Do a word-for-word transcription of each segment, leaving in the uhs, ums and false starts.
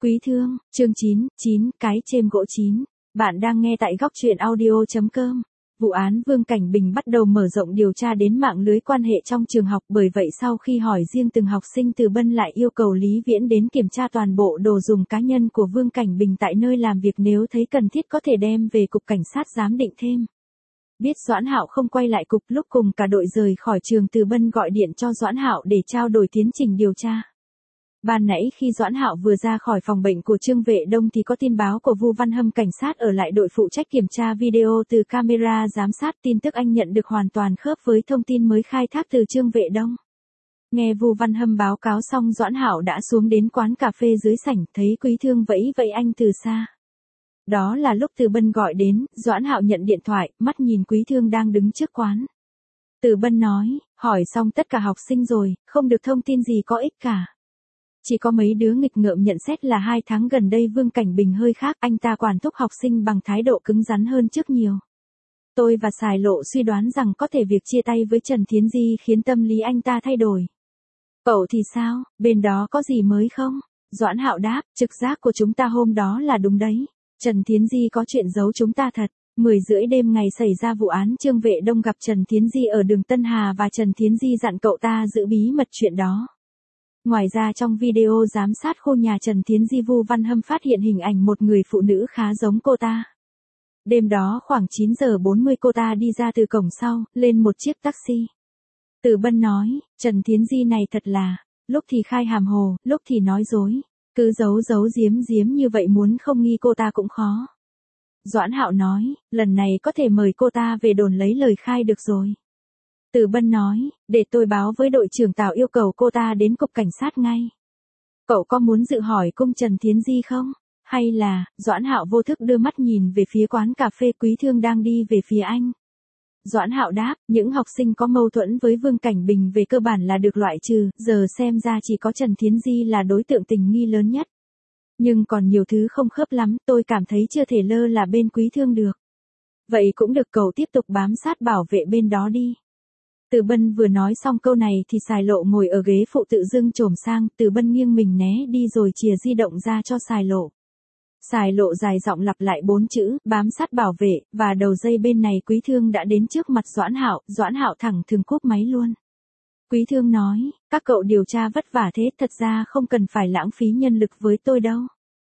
Quý thương, chương chín, chín, cái chêm gỗ chín. Bạn đang nghe tại góc truyện audio.com. Vụ án Vương Cảnh Bình bắt đầu mở rộng điều tra đến mạng lưới quan hệ trong trường học, bởi vậy sau khi hỏi riêng từng học sinh, Từ Bân lại yêu cầu Lý Viễn đến kiểm tra toàn bộ đồ dùng cá nhân của Vương Cảnh Bình tại nơi làm việc, nếu thấy cần thiết có thể đem về cục cảnh sát giám định thêm. Biết Doãn Hạo không quay lại cục, lúc cùng cả đội rời khỏi trường, Từ Bân gọi điện cho Doãn Hạo để trao đổi tiến trình điều tra. Ban nãy khi Doãn Hạo vừa ra khỏi phòng bệnh của Trương Vệ Đông thì có tin báo của Vu Văn Hâm, cảnh sát ở lại đội phụ trách kiểm tra video từ camera giám sát. Tin tức anh nhận được hoàn toàn khớp với thông tin mới khai thác từ Trương Vệ Đông. Nghe Vu Văn Hâm báo cáo xong, Doãn Hạo đã xuống đến quán cà phê dưới sảnh, thấy Quý Thương vẫy vẫy anh từ xa. Đó là lúc Từ Bân gọi đến, Doãn Hạo nhận điện thoại, mắt nhìn Quý Thương đang đứng trước quán. Từ Bân nói, hỏi xong tất cả học sinh rồi, không được thông tin gì có ích cả. Chỉ có mấy đứa nghịch ngợm nhận xét là hai tháng gần đây Vương Cảnh Bình hơi khác, anh ta quản thúc học sinh bằng thái độ cứng rắn hơn trước nhiều. Tôi và Sài Lộ suy đoán rằng có thể việc chia tay với Trần Thiến Di khiến tâm lý anh ta thay đổi. Cậu thì sao, bên đó có gì mới không? Doãn Hạo đáp, trực giác của chúng ta hôm đó là đúng đấy. Trần Thiến Di có chuyện giấu chúng ta thật. Mười rưỡi đêm ngày xảy ra vụ án, Trương Vệ Đông gặp Trần Thiến Di ở đường Tân Hà và Trần Thiến Di dặn cậu ta giữ bí mật chuyện đó. Ngoài ra trong video giám sát khu nhà Trần Thiến Di, Vu Văn Hâm phát hiện hình ảnh một người phụ nữ khá giống cô ta. Đêm đó khoảng chín giờ bốn mươi cô ta đi ra từ cổng sau, lên một chiếc taxi. Từ Bân nói, Trần Thiến Di này thật là, lúc thì khai hàm hồ, lúc thì nói dối. Cứ giấu giấu giếm giếm như vậy, muốn không nghi cô ta cũng khó. Doãn Hạo nói, lần này có thể mời cô ta về đồn lấy lời khai được rồi. Từ Bân nói, để tôi báo với đội trưởng Tào yêu cầu cô ta đến cục cảnh sát ngay. Cậu có muốn dự hỏi cung Trần Thiến Di không? Hay là, Doãn Hạo vô thức đưa mắt nhìn về phía quán cà phê Quý Thương đang đi về phía anh. Doãn Hạo đáp, những học sinh có mâu thuẫn với Vương Cảnh Bình về cơ bản là được loại trừ, giờ xem ra chỉ có Trần Thiến Di là đối tượng tình nghi lớn nhất. Nhưng còn nhiều thứ không khớp lắm, tôi cảm thấy chưa thể lơ là bên Quý Thương được. Vậy cũng được, cậu tiếp tục bám sát bảo vệ bên đó đi. Từ Bân vừa nói xong câu này thì Sài Lộ ngồi ở ghế phụ tự dưng chồm sang, Từ Bân nghiêng mình né đi rồi chìa di động ra cho Sài Lộ. Sài Lộ dài giọng lặp lại bốn chữ, bám sát bảo vệ, và đầu dây bên này Quý Thương đã đến trước mặt Doãn Hạo. Doãn Hạo thẳng thừng cúp máy luôn. Quý Thương nói, các cậu điều tra vất vả thế, thật ra không cần phải lãng phí nhân lực với tôi đâu.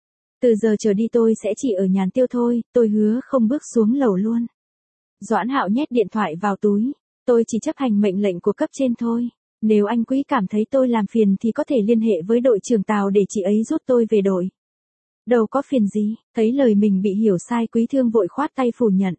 Từ giờ trở đi tôi sẽ chỉ ở nhàn tiêu thôi, tôi hứa không bước xuống lầu luôn. Doãn Hạo nhét điện thoại vào túi. Tôi chỉ chấp hành mệnh lệnh của cấp trên thôi. Nếu anh Quý cảm thấy tôi làm phiền thì có thể liên hệ với đội trưởng Tào để chị ấy rút tôi về đội. Đâu có phiền gì, thấy lời mình bị hiểu sai, Quý Thương vội khoát tay phủ nhận.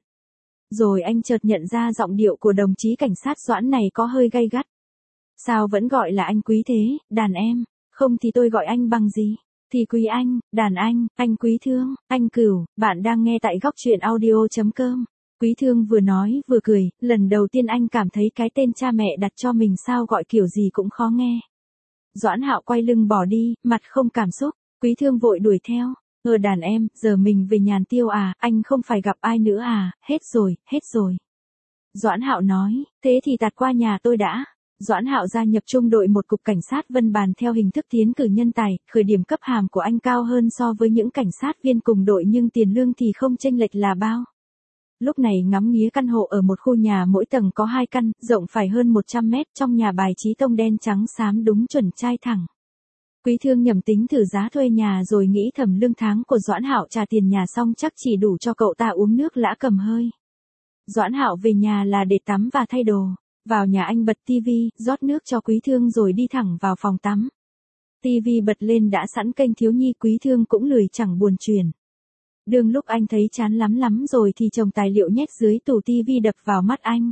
Rồi anh chợt nhận ra giọng điệu của đồng chí cảnh sát Doãn này có hơi gay gắt. Sao vẫn gọi là anh Quý thế, đàn em, không thì tôi gọi anh bằng gì? Thì Quý anh, đàn anh, anh Quý Thương, anh Cửu. Bạn đang nghe tại góc truyện audio.com. Quý Thương vừa nói vừa cười, lần đầu tiên anh cảm thấy cái tên cha mẹ đặt cho mình sao gọi kiểu gì cũng khó nghe. Doãn Hạo quay lưng bỏ đi, mặt không cảm xúc. Quý Thương vội đuổi theo. Ờ đàn em, giờ mình về nhàn tiêu à, anh không phải gặp ai nữa à, hết rồi, hết rồi. Doãn Hạo nói, thế thì tạt qua nhà tôi đã. Doãn Hạo gia nhập trung đội một cục cảnh sát Vân Bàn theo hình thức tiến cử nhân tài, khởi điểm cấp hàm của anh cao hơn so với những cảnh sát viên cùng đội nhưng tiền lương thì không chênh lệch là bao. Lúc này ngắm nghía căn hộ ở một khu nhà mỗi tầng có hai căn, rộng phải hơn một trăm mét, trong nhà bài trí tông đen trắng xám đúng chuẩn trai thẳng. Quý Thương nhẩm tính thử giá thuê nhà rồi nghĩ thầm lương tháng của Doãn Hạo trả tiền nhà xong chắc chỉ đủ cho cậu ta uống nước lã cầm hơi. Doãn Hạo về nhà là để tắm và thay đồ. Vào nhà anh bật tivi, rót nước cho Quý Thương rồi đi thẳng vào phòng tắm. Tivi bật lên đã sẵn kênh thiếu nhi, Quý Thương cũng lười chẳng buồn chuyển. Đương lúc anh thấy chán lắm lắm rồi thì chồng tài liệu nhét dưới tủ tivi đập vào mắt anh.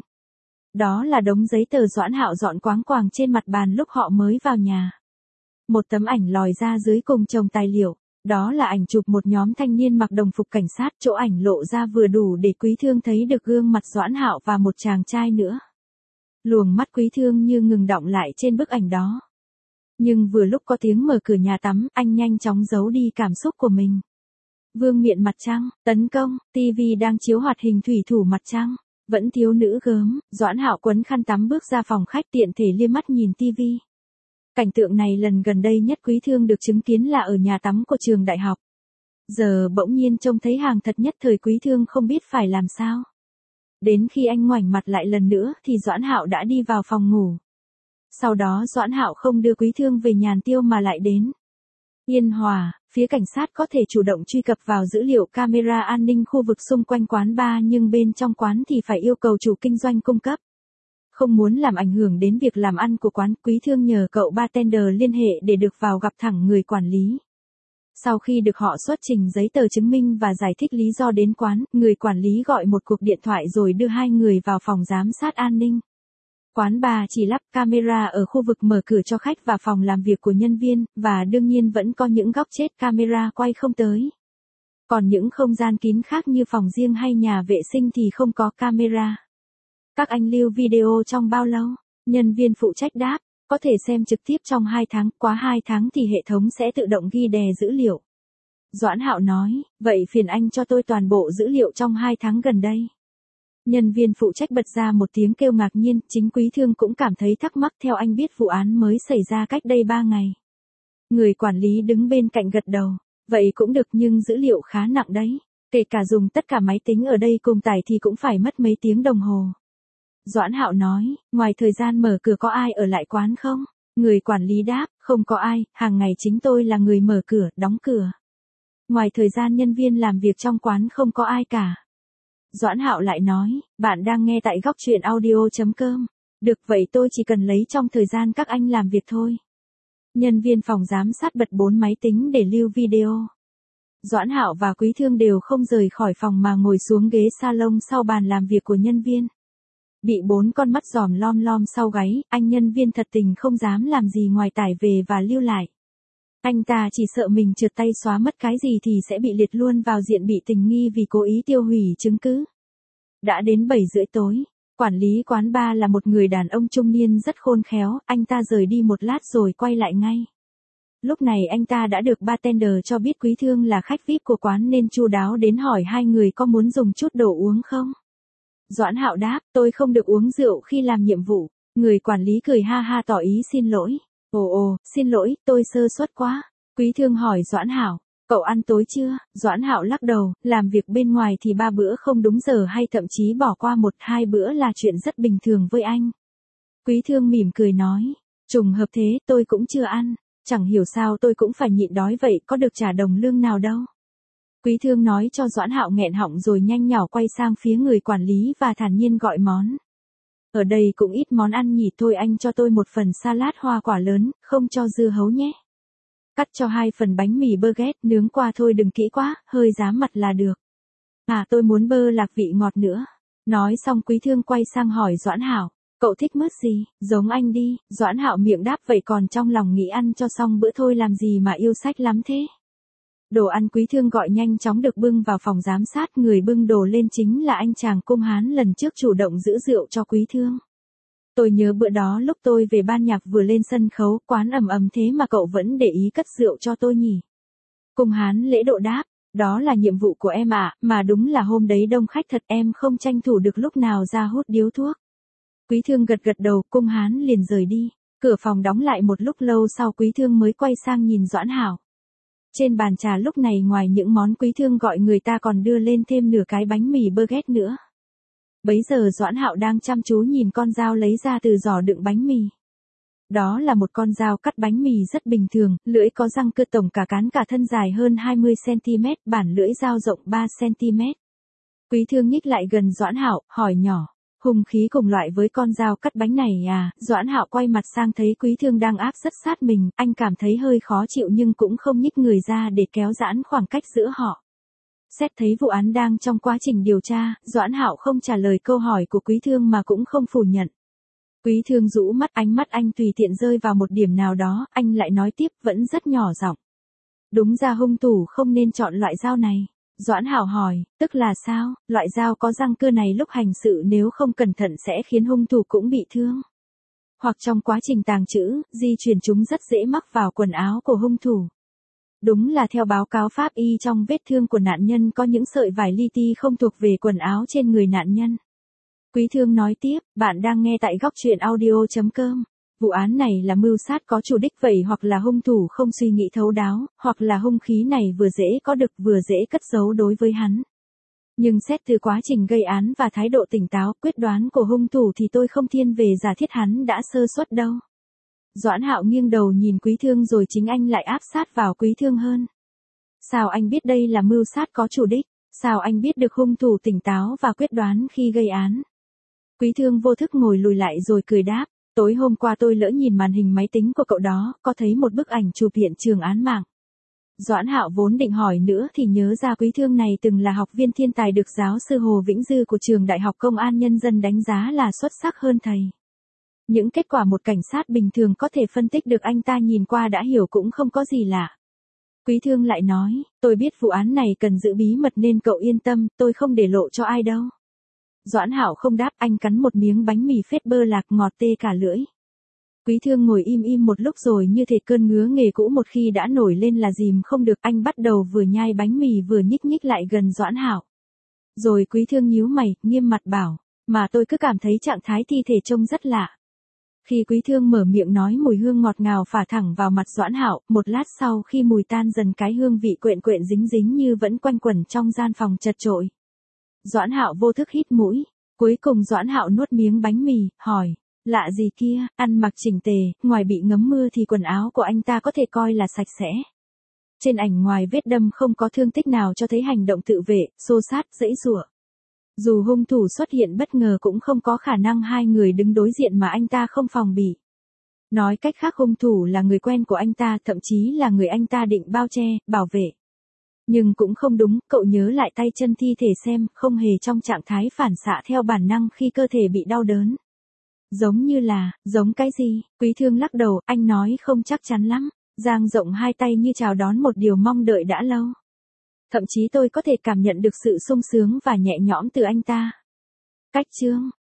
Đó là đống giấy tờ Doãn Hạo dọn quáng quàng trên mặt bàn lúc họ mới vào nhà. Một tấm ảnh lòi ra dưới cùng chồng tài liệu. Đó là ảnh chụp một nhóm thanh niên mặc đồng phục cảnh sát, chỗ ảnh lộ ra vừa đủ để Quý Thương thấy được gương mặt Doãn Hạo và một chàng trai nữa. Luồng mắt Quý Thương như ngừng đọng lại trên bức ảnh đó. Nhưng vừa lúc có tiếng mở cửa nhà tắm, anh nhanh chóng giấu đi cảm xúc của mình. Vương miện mặt trăng, tấn công, tivi đang chiếu hoạt hình thủy thủ mặt trăng, vẫn thiếu nữ gớm. Doãn Hạo quấn khăn tắm bước ra phòng khách, tiện thể liếc mắt nhìn tivi. Cảnh tượng này lần gần đây nhất Quý Thương được chứng kiến là ở nhà tắm của trường đại học. Giờ bỗng nhiên trông thấy hàng thật nhất thời Quý Thương không biết phải làm sao. Đến khi anh ngoảnh mặt lại lần nữa thì Doãn Hạo đã đi vào phòng ngủ. Sau đó Doãn Hạo không đưa Quý Thương về Nhàn Tiêu mà lại đến Yên Hòa, phía cảnh sát có thể chủ động truy cập vào dữ liệu camera an ninh khu vực xung quanh quán bar nhưng bên trong quán thì phải yêu cầu chủ kinh doanh cung cấp. Không muốn làm ảnh hưởng đến việc làm ăn của quán, Quý Thương nhờ cậu bartender liên hệ để được vào gặp thẳng người quản lý. Sau khi được họ xuất trình giấy tờ chứng minh và giải thích lý do đến quán, người quản lý gọi một cuộc điện thoại rồi đưa hai người vào phòng giám sát an ninh. Quán bar chỉ lắp camera ở khu vực mở cửa cho khách và phòng làm việc của nhân viên, và đương nhiên vẫn có những góc chết camera quay không tới. Còn những không gian kín khác như phòng riêng hay nhà vệ sinh thì không có camera. Các anh lưu video trong bao lâu? Nhân viên phụ trách đáp, có thể xem trực tiếp trong hai tháng, quá hai tháng thì hệ thống sẽ tự động ghi đè dữ liệu. Doãn Hạo nói, vậy phiền anh cho tôi toàn bộ dữ liệu trong hai tháng gần đây. Nhân viên phụ trách bật ra một tiếng kêu ngạc nhiên, chính Quý Thương cũng cảm thấy thắc mắc, theo anh biết vụ án mới xảy ra cách đây ba ngày. Người quản lý đứng bên cạnh gật đầu, vậy cũng được nhưng dữ liệu khá nặng đấy, kể cả dùng tất cả máy tính ở đây cùng tải thì cũng phải mất mấy tiếng đồng hồ. Doãn Hạo nói, ngoài thời gian mở cửa có ai ở lại quán không? Người quản lý đáp, không có ai, hàng ngày chính tôi là người mở cửa, đóng cửa. Ngoài thời gian nhân viên làm việc trong quán không có ai cả. Doãn Hạo lại nói, bạn đang nghe tại góc truyện audio chấm com. Được, vậy tôi chỉ cần lấy trong thời gian các anh làm việc thôi. Nhân viên phòng giám sát bật bốn máy tính để lưu video. Doãn Hạo và Quý Thương đều không rời khỏi phòng mà ngồi xuống ghế salon sau bàn làm việc của nhân viên. Bị bốn con mắt giòm lom lom sau gáy, anh nhân viên thật tình không dám làm gì ngoài tải về và lưu lại. Anh ta chỉ sợ mình trượt tay xóa mất cái gì thì sẽ bị liệt luôn vào diện bị tình nghi vì cố ý tiêu hủy chứng cứ. Đã đến bảy rưỡi tối, quản lý quán bar là một người đàn ông trung niên rất khôn khéo, anh ta rời đi một lát rồi quay lại ngay. Lúc này anh ta đã được bartender cho biết Quý Thương là khách vi ai pi của quán nên chu đáo đến hỏi hai người có muốn dùng chút đồ uống không. Doãn Hạo đáp, tôi không được uống rượu khi làm nhiệm vụ. Người quản lý cười ha ha tỏ ý xin lỗi. Ồ ồ, xin lỗi, tôi sơ suất quá. Quý Thương hỏi Doãn Hạo, cậu ăn tối chưa? Doãn Hạo lắc đầu, làm việc bên ngoài thì ba bữa không đúng giờ hay thậm chí bỏ qua một hai bữa là chuyện rất bình thường với anh. Quý Thương mỉm cười nói, trùng hợp thế, tôi cũng chưa ăn. Chẳng hiểu sao tôi cũng phải nhịn đói vậy, có được trả đồng lương nào đâu. Quý Thương nói cho Doãn Hạo nghẹn họng rồi nhanh nhỏ quay sang phía người quản lý và thản nhiên gọi món. Ở đây cũng ít món ăn nhỉ, thôi anh cho tôi một phần salad hoa quả lớn, không cho dưa hấu nhé. Cắt cho hai phần bánh mì baguette nướng qua thôi, đừng kỹ quá, hơi rám mặt là được. À, tôi muốn bơ lạc vị ngọt nữa. Nói xong Quý Thương quay sang hỏi Doãn Hạo, cậu thích mứt gì? Giống anh đi. Doãn Hạo miệng đáp vậy còn trong lòng nghĩ ăn cho xong bữa thôi làm gì mà yêu sách lắm thế. Đồ ăn Quý Thương gọi nhanh chóng được bưng vào phòng giám sát, người bưng đồ lên chính là anh chàng Cung Hán lần trước chủ động giữ rượu cho Quý Thương. Tôi nhớ bữa đó lúc tôi về ban nhạc vừa lên sân khấu, quán ầm ầm thế mà cậu vẫn để ý cất rượu cho tôi nhỉ. Cung Hán lễ độ đáp, đó là nhiệm vụ của em ạ, à, mà đúng là hôm đấy đông khách thật, em không tranh thủ được lúc nào ra hút điếu thuốc. Quý Thương gật gật đầu, Cung Hán liền rời đi. Cửa phòng đóng lại một lúc lâu sau Quý Thương mới quay sang nhìn Doãn Hạo. Trên bàn trà lúc này ngoài những món Quý Thương gọi người ta còn đưa lên thêm nửa cái bánh mì baguette nữa. Bấy giờ Doãn Hạo đang chăm chú nhìn con dao lấy ra từ giỏ đựng bánh mì. Đó là một con dao cắt bánh mì rất bình thường, lưỡi có răng cưa, tổng cả cán cả thân dài hơn hai mươi xăng-ti-mét, bản lưỡi dao rộng ba xăng-ti-mét. Quý Thương nhích lại gần Doãn Hạo, hỏi nhỏ, hung khí cùng loại với con dao cắt bánh này à? Doãn Hạo quay mặt sang thấy Quý Thương đang áp rất sát mình, anh cảm thấy hơi khó chịu nhưng cũng không nhích người ra để kéo giãn khoảng cách giữa họ. Xét thấy vụ án đang trong quá trình điều tra, Doãn Hạo không trả lời câu hỏi của Quý Thương mà cũng không phủ nhận. Quý Thương rũ mắt, ánh mắt anh tùy tiện rơi vào một điểm nào đó, anh lại nói tiếp vẫn rất nhỏ giọng. Đúng ra hung thủ không nên chọn loại dao này. Doãn Hạo hỏi, tức là sao? Loại dao có răng cưa này lúc hành sự nếu không cẩn thận sẽ khiến hung thủ cũng bị thương. Hoặc trong quá trình tàng trữ, di chuyển chúng rất dễ mắc vào quần áo của hung thủ. Đúng là theo báo cáo pháp y trong vết thương của nạn nhân có những sợi vải li ti không thuộc về quần áo trên người nạn nhân. Quý Thương nói tiếp, bạn đang nghe tại góc truyện audio chấm com. Vụ án này là mưu sát có chủ đích vậy, hoặc là hung thủ không suy nghĩ thấu đáo, hoặc là hung khí này vừa dễ có được vừa dễ cất giấu đối với hắn. Nhưng xét từ quá trình gây án và thái độ tỉnh táo, quyết đoán của hung thủ thì tôi không thiên về giả thiết hắn đã sơ suất đâu. Doãn Hạo nghiêng đầu nhìn Quý Thương rồi chính anh lại áp sát vào Quý Thương hơn. Sao anh biết đây là mưu sát có chủ đích? Sao anh biết được hung thủ tỉnh táo và quyết đoán khi gây án? Quý Thương vô thức ngồi lùi lại rồi cười đáp. Tối hôm qua tôi lỡ nhìn màn hình máy tính của cậu đó, có thấy một bức ảnh chụp hiện trường án mạng. Doãn Hạo vốn định hỏi nữa thì nhớ ra Quý Thương này từng là học viên thiên tài được giáo sư Hồ Vĩnh Dư của trường Đại học Công an Nhân dân đánh giá là xuất sắc hơn thầy. Những kết quả một cảnh sát bình thường có thể phân tích được anh ta nhìn qua đã hiểu cũng không có gì lạ. Quý Thương lại nói, tôi biết vụ án này cần giữ bí mật nên cậu yên tâm, tôi không để lộ cho ai đâu. Doãn Hạo không đáp, anh cắn một miếng bánh mì phết bơ lạc ngọt tê cả lưỡi. Quý Thương ngồi im im một lúc rồi như thể cơn ngứa nghề cũ một khi đã nổi lên là dìm không được, anh bắt đầu vừa nhai bánh mì vừa nhích nhích lại gần Doãn Hạo. Rồi Quý Thương nhíu mày, nghiêm mặt bảo, mà tôi cứ cảm thấy trạng thái thi thể trông rất lạ. Khi Quý Thương mở miệng nói mùi hương ngọt ngào phả thẳng vào mặt Doãn Hạo, một lát sau khi mùi tan dần cái hương vị quện quện dính dính như vẫn quanh quẩn trong gian phòng chật chội. Doãn Hạo vô thức hít mũi, cuối cùng Doãn Hạo nuốt miếng bánh mì, hỏi, lạ gì kia, ăn mặc chỉnh tề, ngoài bị ngấm mưa thì quần áo của anh ta có thể coi là sạch sẽ. Trên ảnh ngoài vết đâm không có thương tích nào cho thấy hành động tự vệ, xô sát, giãy giụa. Dù hung thủ xuất hiện bất ngờ cũng không có khả năng hai người đứng đối diện mà anh ta không phòng bị. Nói cách khác hung thủ là người quen của anh ta, thậm chí là người anh ta định bao che, bảo vệ. Nhưng cũng không đúng, cậu nhớ lại tay chân thi thể xem, không hề trong trạng thái phản xạ theo bản năng khi cơ thể bị đau đớn. Giống như là, giống cái gì? Quý Thương lắc đầu, anh nói không chắc chắn lắm. Dang rộng hai tay như chào đón một điều mong đợi đã lâu. Thậm chí tôi có thể cảm nhận được sự sung sướng và nhẹ nhõm từ anh ta. Cách chương